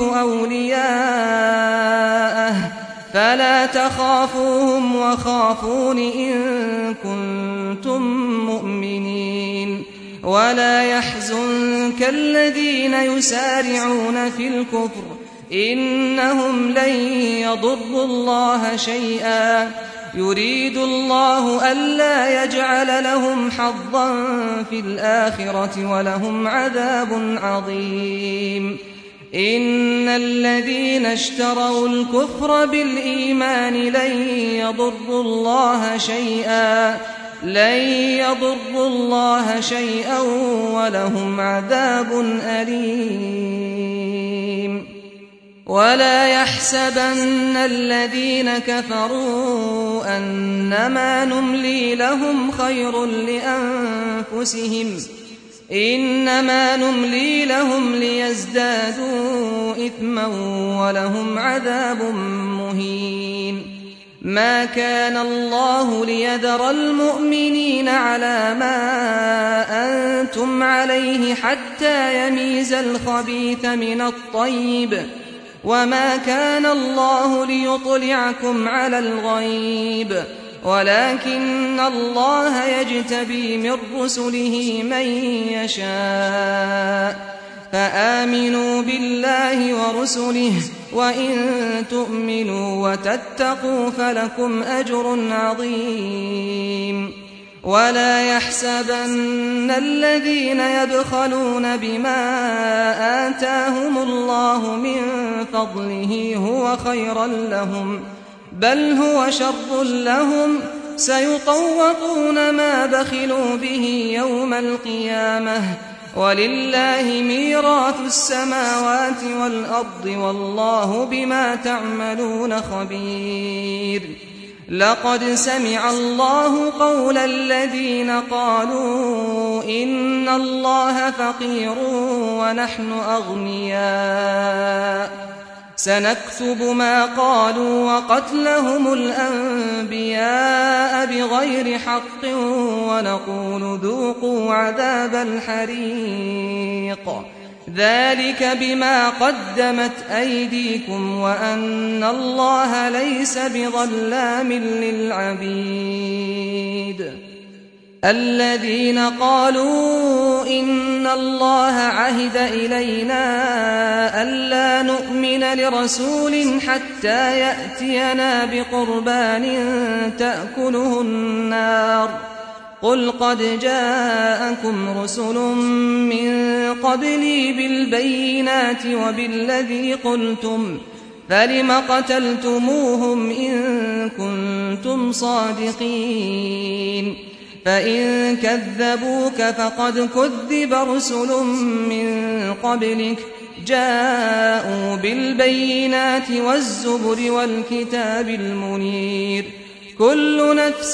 أولياءه فلا تخافوهم وخافون إن كنتم مؤمنين ولا يحزنك الذين يسارعون في الكفر إنهم لن يضروا الله شيئا يريد الله ألا يجعل لهم حظا في الآخرة ولهم عذاب عظيم إن الذين اشتروا الكفر بالإيمان لن يضروا الله شيئا لن يضروا الله شيئا ولهم عذاب أليم ولا يحسبن الذين كفروا أنما نملي لهم خير لأنفسهم إنما نملي لهم ليزدادوا إثما ولهم عذاب مهين ما كان الله ليذر المؤمنين على ما أنتم عليه حتى يميز الخبيث من الطيب وما كان الله ليطلعكم على الغيب ولكن الله يجتبي من رسله من يشاء فآمنوا بالله ورسله وإن تؤمنوا وتتقوا فلكم أجر عظيم ولا يحسبن الذين يبخلون بما آتاهم الله من فضله هو خيرا لهم بل هو شر لهم سيطوقون ما بخلوا به يوم القيامة ولله ميراث السماوات والأرض والله بما تعملون خبير لقد سمع الله قول الذين قالوا إن الله فقير ونحن أغنياء سنكتب ما قالوا وقتلهم الأنبياء بغير حق ونقول ذوقوا عذاب الحريق ذلك بما قدمت أيديكم وأن الله ليس بظلام للعبيد الذين قالوا إن الله عهد إلينا ألا نؤمن لرسول حتى يأتينا بقربان تأكله النار قل قد جاءكم رسل من قبلي بالبينات وبالذي قلتم فلم قتلتموهم إن كنتم صادقين فإن كذبوك فقد كذب رسل من قبلك جاءوا بالبينات والزبر والكتاب المنير كل نفس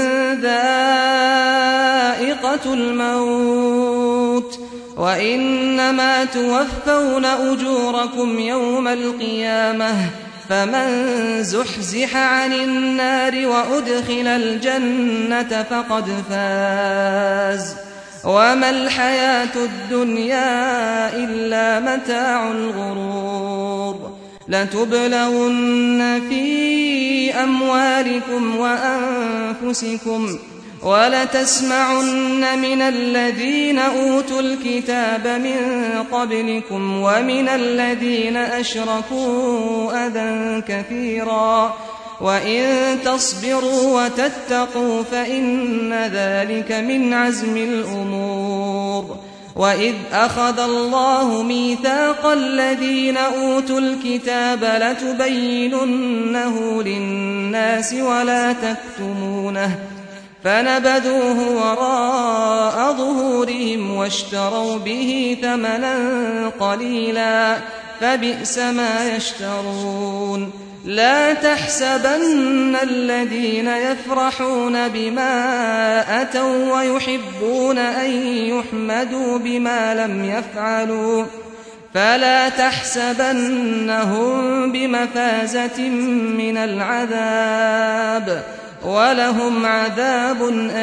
ذائقة الموت وإنما توفون أجوركم يوم القيامة فمن زحزح عن النار وأدخل الجنة فقد فاز وما الحياة الدنيا إلا متاع الغرور لتبلون في أموالكم وأنفسكم ولتسمعن من الذين أوتوا الكتاب من قبلكم ومن الذين أشركوا أذى كثيرا وإن تصبروا وتتقوا فإن ذلك من عزم الأمور وإذ أخذ الله ميثاق الذين أوتوا الكتاب لتبيننه للناس ولا تكتمونه فنبذوه وراء ظهورهم واشتروا به ثمنا قليلا فبئس ما يشترون لا تحسبن الذين يفرحون بما أتوا ويحبون أن يحمدوا بما لم يفعلوا فلا تحسبنهم بمفازة من العذاب ولهم عذاب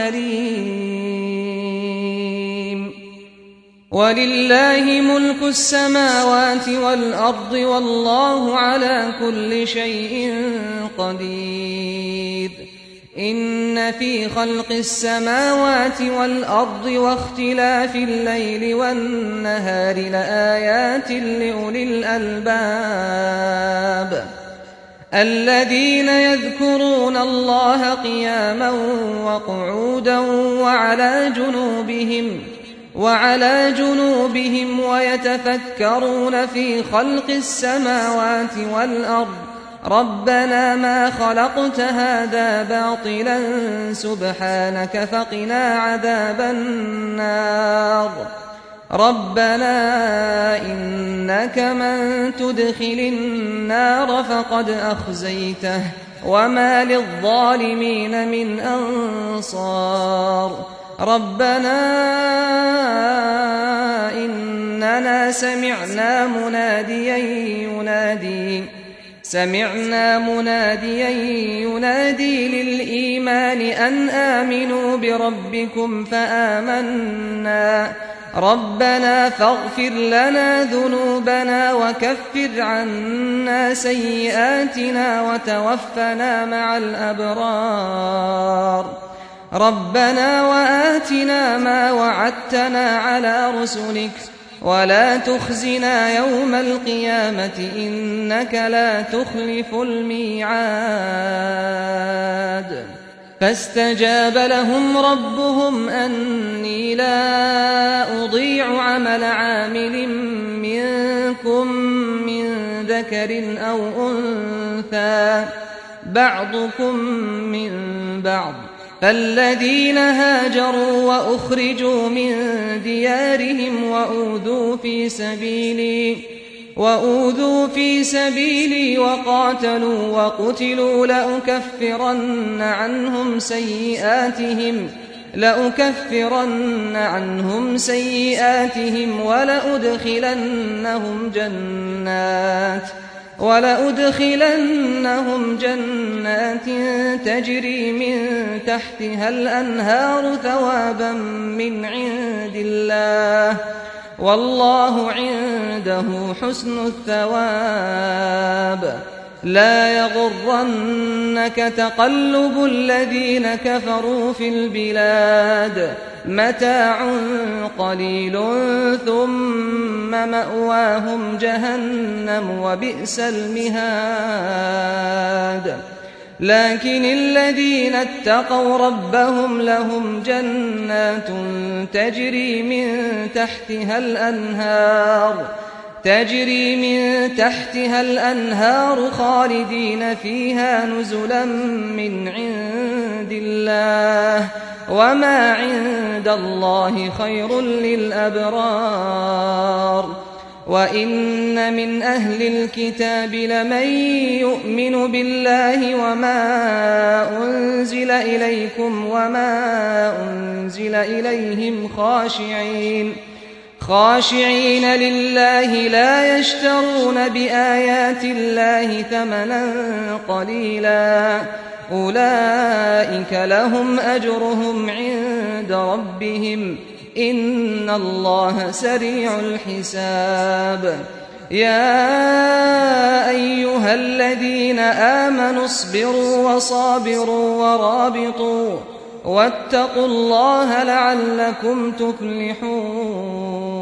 أليم ولله ملك السماوات والأرض والله على كل شيء قدير إن في خلق السماوات والأرض واختلاف الليل والنهار لآيات لأولي الألباب الذين يذكرون الله قياما وقعودا وعلى جنوبهم وعلى جنوبهم ويتفكرون في خلق السماوات والأرض ربنا ما خلقت هذا باطلا سبحانك فقنا عذاب النار ربنا إنك من تدخل النار فقد أخزيته وما للظالمين من أنصار ربنا إننا سمعنا مناديا ينادي سمعنا مناديا ينادي للإيمان أن آمنوا بربكم فآمنا ربنا فاغفر لنا ذنوبنا وكفر عنا سيئاتنا وتوفنا مع الأبرار ربنا وآتنا ما وعدتنا على رسلك ولا تخزنا يوم القيامة إنك لا تخلف الميعاد فاستجاب لهم ربهم أني لا أضيع عمل عامل منكم من ذكر أو أنثى بعضكم من بعض فالذين هاجروا وأخرجوا من ديارهم وأوذوا في سبيلي وأوذوا في سبيلي وقاتلوا وقتلوا لأكفرن عنهم سيئاتهم لأكفرن عنهم سيئاتهم ولأدخلنهم جنات ولأدخلنهم جنات تجري من تحتها الأنهار ثوابا من عند الله والله عنده حسن الثواب لا يغرنك تقلب الذين كفروا في البلاد متاع قليل ثم مأواهم جهنم وبئس المهاد لكن الذين اتقوا ربهم لهم جنات تجري من تحتها الأنهار تجري من تحتها الأنهار خالدين فيها نزلا من عند الله وما عند الله خير للأبرار وإن من أهل الكتاب لمن يؤمن بالله وما أنزل إليكم وما أنزل إليهم خاشعين خاشعين لله لا يشترون بآيات الله ثمنا قليلا أولئك لهم أجرهم عند ربهم إن الله سريع الحساب يا أيها الذين آمنوا اصبروا وصابروا ورابطوا واتقوا الله لعلكم تفلحون